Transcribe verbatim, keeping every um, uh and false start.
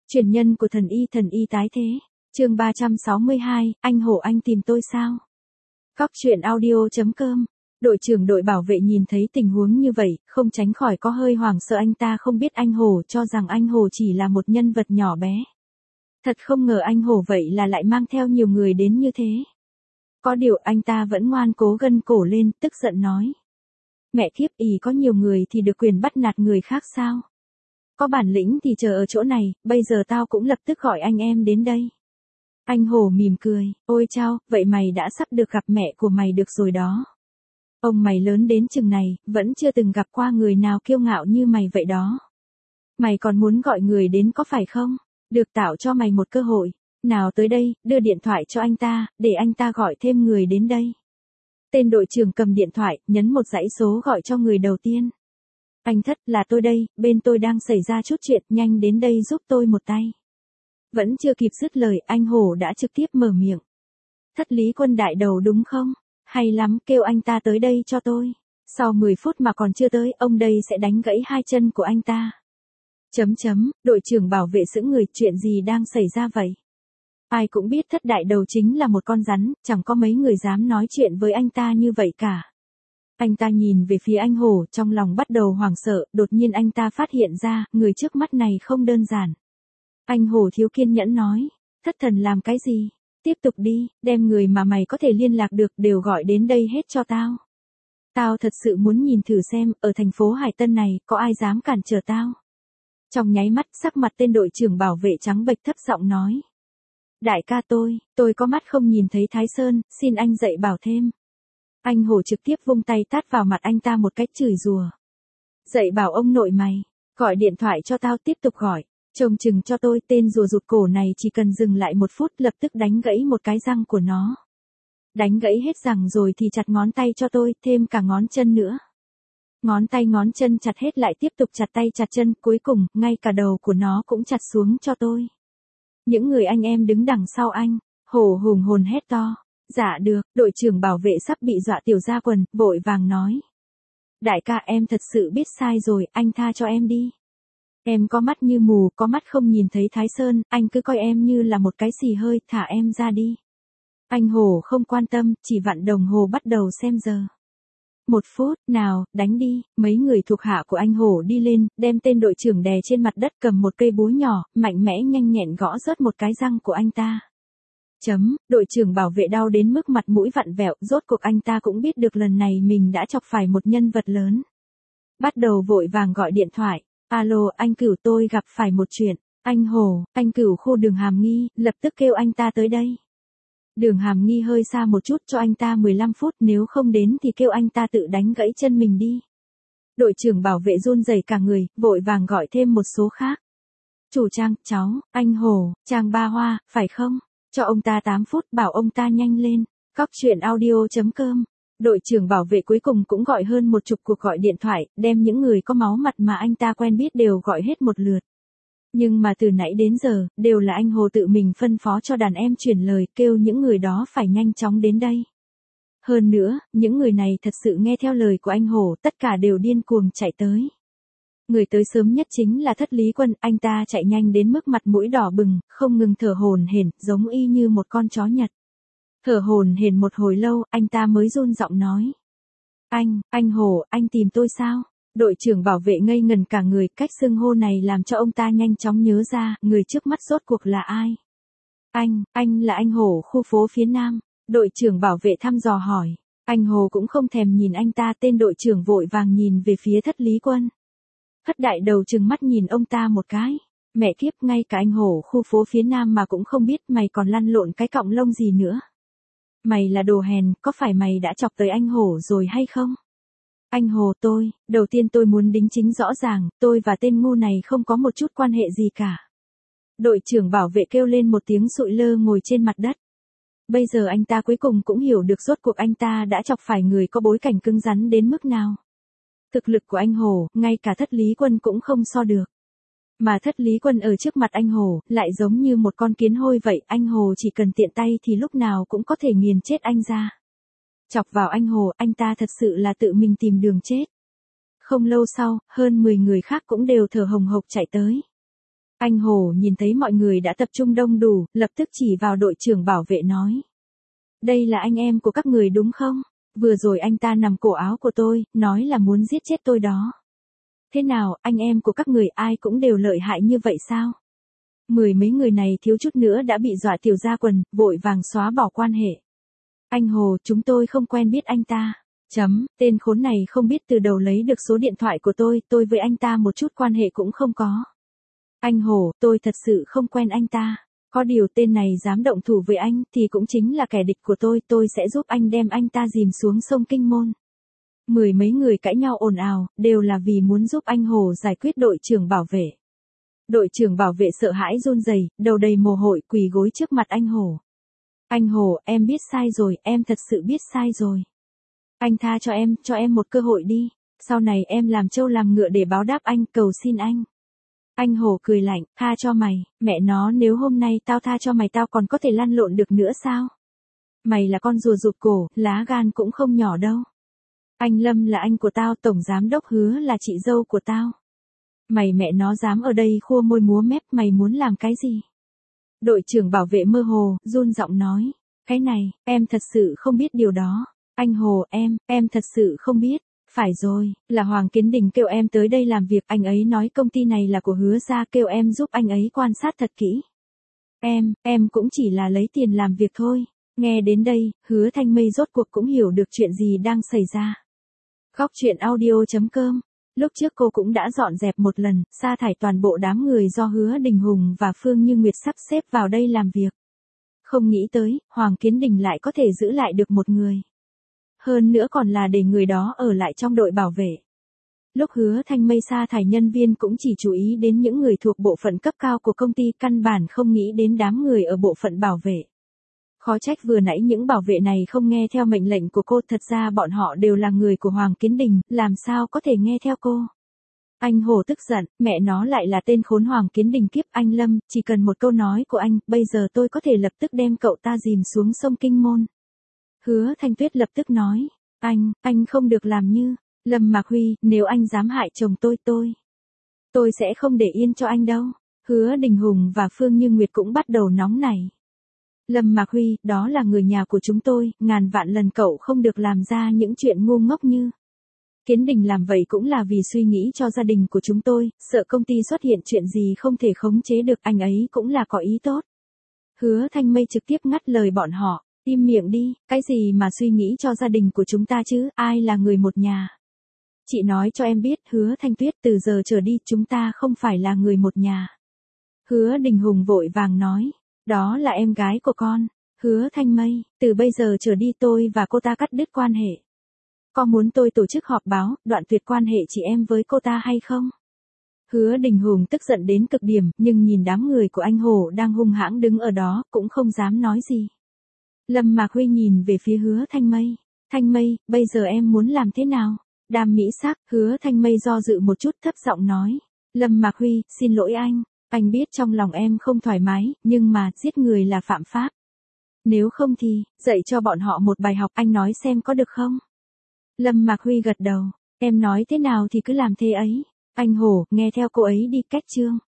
Truyền nhân của thần y thần y tái thế. Chương ba trăm sáu mươi hai, anh Hổ anh tìm tôi sao? Cóc truyện audio chấm com. Đội trưởng đội bảo vệ nhìn thấy tình huống như vậy, không tránh khỏi có hơi hoảng sợ, anh ta không biết anh Hổ cho rằng anh Hổ chỉ là một nhân vật nhỏ bé. Thật không ngờ anh Hổ vậy là lại mang theo nhiều người đến như thế. Có điều anh ta vẫn ngoan cố gân cổ lên, tức giận nói. Mẹ kiếp, ì có nhiều người thì được quyền bắt nạt người khác sao? Có bản lĩnh thì chờ ở chỗ này, bây giờ tao cũng lập tức gọi anh em đến đây. Anh Hổ mỉm cười, ôi chao, vậy mày đã sắp được gặp mẹ của mày được rồi đó. Ông mày lớn đến chừng này, vẫn chưa từng gặp qua người nào kiêu ngạo như mày vậy đó. Mày còn muốn gọi người đến có phải không? Được tạo cho mày một cơ hội. Nào tới đây, đưa điện thoại cho anh ta, để anh ta gọi thêm người đến đây. Tên đội trưởng cầm điện thoại, nhấn một dãy số gọi cho người đầu tiên. Anh Thất, là tôi đây, bên tôi đang xảy ra chút chuyện, nhanh đến đây giúp tôi một tay. Vẫn chưa kịp dứt lời, anh Hổ đã trực tiếp mở miệng. Thất Lý Quân đại đầu đúng không? Hay lắm, kêu anh ta tới đây cho tôi. Sau mười phút mà còn chưa tới, ông đây sẽ đánh gãy hai chân của anh ta. Chấm chấm, đội trưởng bảo vệ sững người, chuyện gì đang xảy ra vậy? Ai cũng biết Thất đại đầu chính là một con rắn, chẳng có mấy người dám nói chuyện với anh ta như vậy cả. Anh ta nhìn về phía anh Hổ, trong lòng bắt đầu hoảng sợ, đột nhiên anh ta phát hiện ra, người trước mắt này không đơn giản. Anh Hổ thiếu kiên nhẫn nói, Thất thần làm cái gì? Tiếp tục đi, đem người mà mày có thể liên lạc được đều gọi đến đây hết cho tao. Tao thật sự muốn nhìn thử xem, ở thành phố Hải Tân này, có ai dám cản trở tao. Trong nháy mắt, sắc mặt tên đội trưởng bảo vệ trắng bệch, thấp giọng nói. Đại ca tôi, tôi có mắt không nhìn thấy Thái Sơn, xin anh dạy bảo thêm. Anh Hổ trực tiếp vung tay tát vào mặt anh ta một cách chửi rủa. Dạy bảo ông nội mày, gọi điện thoại cho tao, tiếp tục gọi, trông chừng cho tôi, tên rùa rụt cổ này chỉ cần dừng lại một phút lập tức đánh gãy một cái răng của nó. Đánh gãy hết răng rồi thì chặt ngón tay cho tôi, thêm cả ngón chân nữa. Ngón tay ngón chân chặt hết lại tiếp tục chặt tay chặt chân, cuối cùng, ngay cả đầu của nó cũng chặt xuống cho tôi. Những người anh em đứng đằng sau anh, Hổ hùng hồn hét to. Dạ được, đội trưởng bảo vệ sắp bị dọa tiểu ra quần, vội vàng nói. Đại ca, em thật sự biết sai rồi, anh tha cho em đi. Em có mắt như mù, có mắt không nhìn thấy Thái Sơn, anh cứ coi em như là một cái xì hơi, thả em ra đi. Anh Hổ không quan tâm, chỉ vặn đồng hồ bắt đầu xem giờ. Một phút, nào, đánh đi, mấy người thuộc hạ của anh Hổ đi lên, đem tên đội trưởng đè trên mặt đất, cầm một cây búa nhỏ, mạnh mẽ nhanh nhẹn gõ rớt một cái răng của anh ta. Chấm, đội trưởng bảo vệ đau đến mức mặt mũi vặn vẹo, rốt cuộc anh ta cũng biết được lần này mình đã chọc phải một nhân vật lớn. Bắt đầu vội vàng gọi điện thoại, alo, anh Cửu, tôi gặp phải một chuyện, anh Hổ, anh Cửu khu Đường Hàm Nghi, lập tức kêu anh ta tới đây. Đường Hàm Nghi hơi xa một chút, cho anh ta mười lăm phút, nếu không đến thì kêu anh ta tự đánh gãy chân mình đi. Đội trưởng bảo vệ run rẩy cả người, vội vàng gọi thêm một số khác. Chủ Trang, cháu, anh Hổ, Trang Ba Hoa, phải không? Cho ông ta tám phút, bảo ông ta nhanh lên. Cóc truyện audio chấm com. Đội trưởng bảo vệ cuối cùng cũng gọi hơn một chục cuộc gọi điện thoại, đem những người có máu mặt mà anh ta quen biết đều gọi hết một lượt. Nhưng mà từ nãy đến giờ, đều là anh Hồ tự mình phân phó cho đàn em truyền lời, kêu những người đó phải nhanh chóng đến đây. Hơn nữa, những người này thật sự nghe theo lời của anh Hồ, tất cả đều điên cuồng chạy tới. Người tới sớm nhất chính là Thất Lý Quân, anh ta chạy nhanh đến mức mặt mũi đỏ bừng, không ngừng thở hổn hển, giống y như một con chó Nhật. Thở hổn hển một hồi lâu, anh ta mới run giọng nói. Anh, anh Hồ, anh tìm tôi sao? Đội trưởng bảo vệ ngây ngần cả người, cách xưng hô này làm cho ông ta nhanh chóng nhớ ra, người trước mắt rốt cuộc là ai? Anh, anh là anh Hồ khu phố phía Nam. Đội trưởng bảo vệ thăm dò hỏi. Anh Hồ cũng không thèm nhìn anh ta, tên đội trưởng vội vàng nhìn về phía Thất Lý Quân. Thất đại đầu trừng mắt nhìn ông ta một cái. Mẹ kiếp, ngay cả anh Hổ khu phố phía Nam mà cũng không biết, mày còn lăn lộn cái cọng lông gì nữa. Mày là đồ hèn, có phải mày đã chọc tới anh Hổ rồi hay không? Anh Hồ, tôi, đầu tiên tôi muốn đính chính rõ ràng, tôi và tên ngu này không có một chút quan hệ gì cả. Đội trưởng bảo vệ kêu lên một tiếng sụi lơ ngồi trên mặt đất. Bây giờ anh ta cuối cùng cũng hiểu được rốt cuộc anh ta đã chọc phải người có bối cảnh cứng rắn đến mức nào. Thực lực của anh Hồ, ngay cả Thất Lý Quân cũng không so được. Mà Thất Lý Quân ở trước mặt anh Hồ, lại giống như một con kiến hôi vậy, anh Hồ chỉ cần tiện tay thì lúc nào cũng có thể nghiền chết anh ra. Chọc vào anh Hồ, anh ta thật sự là tự mình tìm đường chết. Không lâu sau, hơn mười người khác cũng đều thở hồng hộc chạy tới. Anh Hồ nhìn thấy mọi người đã tập trung đông đủ, lập tức chỉ vào đội trưởng bảo vệ nói. Đây là anh em của các người đúng không? Vừa rồi anh ta nằm cổ áo của tôi, nói là muốn giết chết tôi đó. Thế nào, anh em của các người ai cũng đều lợi hại như vậy sao? Mười mấy người này thiếu chút nữa đã bị dọa tiểu ra quần, vội vàng xóa bỏ quan hệ. Anh Hồ, chúng tôi không quen biết anh ta. Chấm, tên khốn này không biết từ đầu lấy được số điện thoại của tôi, tôi với anh ta một chút quan hệ cũng không có. Anh Hồ, tôi thật sự không quen anh ta. Có điều tên này dám động thủ với anh thì cũng chính là kẻ địch của tôi, tôi sẽ giúp anh đem anh ta dìm xuống sông Kinh Môn. Mười mấy người cãi nhau ồn ào, đều là vì muốn giúp anh Hồ giải quyết đội trưởng bảo vệ. Đội trưởng bảo vệ sợ hãi run rẩy, đầu đầy mồ hôi quỳ gối trước mặt anh Hồ. Anh Hồ, em biết sai rồi, em thật sự biết sai rồi. Anh tha cho em, cho em một cơ hội đi. Sau này em làm trâu làm ngựa để báo đáp anh, cầu xin anh. Anh Hồ cười lạnh, tha cho mày, mẹ nó nếu hôm nay tao tha cho mày tao còn có thể lăn lộn được nữa sao? Mày là con rùa rụt cổ, lá gan cũng không nhỏ đâu. Anh Lâm là anh của tao, tổng giám đốc Hứa là chị dâu của tao. Mày mẹ nó dám ở đây khua môi múa mép, mày muốn làm cái gì? Đội trưởng bảo vệ mơ hồ, run giọng nói. Cái này, em thật sự không biết điều đó. Anh Hồ, em, em thật sự không biết. Phải rồi, là Hoàng Kiến Đình kêu em tới đây làm việc, anh ấy nói công ty này là của Hứa gia, kêu em giúp anh ấy quan sát thật kỹ. Em, em cũng chỉ là lấy tiền làm việc thôi. Nghe đến đây, Hứa Thanh Mây rốt cuộc cũng hiểu được chuyện gì đang xảy ra. Góc truyện audio.com. Lúc trước cô cũng đã dọn dẹp một lần, sa thải toàn bộ đám người do Hứa Đình Hùng và Phương Như Nguyệt sắp xếp vào đây làm việc. Không nghĩ tới, Hoàng Kiến Đình lại có thể giữ lại được một người. Hơn nữa còn là để người đó ở lại trong đội bảo vệ. Lúc Hứa Thanh Mây sa thải nhân viên cũng chỉ chú ý đến những người thuộc bộ phận cấp cao của công ty, căn bản không nghĩ đến đám người ở bộ phận bảo vệ. Khó trách vừa nãy những bảo vệ này không nghe theo mệnh lệnh của cô, thật ra bọn họ đều là người của Hoàng Kiến Đình, làm sao có thể nghe theo cô. Anh Hồ tức giận, mẹ nó lại là tên khốn Hoàng Kiến Đình kiếp. Anh Lâm, chỉ cần một câu nói của anh, bây giờ tôi có thể lập tức đem cậu ta dìm xuống sông Kinh Môn. Hứa Thanh Tuyết lập tức nói, anh, anh không được làm như, Lâm Mạc Huy, nếu anh dám hại chồng tôi, tôi, tôi sẽ không để yên cho anh đâu. Hứa Đình Hùng và Phương Như Nguyệt cũng bắt đầu nóng nảy. Lâm Mạc Huy, đó là người nhà của chúng tôi, ngàn vạn lần cậu không được làm ra những chuyện ngu ngốc như. Kiến Đình làm vậy cũng là vì suy nghĩ cho gia đình của chúng tôi, sợ công ty xuất hiện chuyện gì không thể khống chế được, anh ấy cũng là có ý tốt. Hứa Thanh Mây trực tiếp ngắt lời bọn họ, im miệng đi, cái gì mà suy nghĩ cho gia đình của chúng ta chứ, ai là người một nhà. Chị nói cho em biết, Hứa Thanh Tuyết, từ giờ trở đi chúng ta không phải là người một nhà. Hứa Đình Hùng vội vàng nói. Đó là em gái của con. Hứa Thanh Mây, từ bây giờ trở đi tôi và cô ta cắt đứt quan hệ. Có muốn tôi tổ chức họp báo, đoạn tuyệt quan hệ chị em với cô ta hay không? Hứa Đình Hùng tức giận đến cực điểm, nhưng nhìn đám người của anh Hồ đang hung hãng đứng ở đó, cũng không dám nói gì. Lâm Mạc Huy nhìn về phía Hứa Thanh Mây. Thanh Mây, bây giờ em muốn làm thế nào? Đam mỹ sắc, Hứa Thanh Mây do dự một chút, thấp giọng nói. Lâm Mạc Huy, xin lỗi anh. Anh biết trong lòng em không thoải mái, nhưng mà, giết người là phạm pháp. Nếu không thì, dạy cho bọn họ một bài học, anh nói xem có được không? Lâm Mạc Huy gật đầu. Em nói thế nào thì cứ làm thế ấy. Anh Hổ, nghe theo cô ấy đi, cách chương.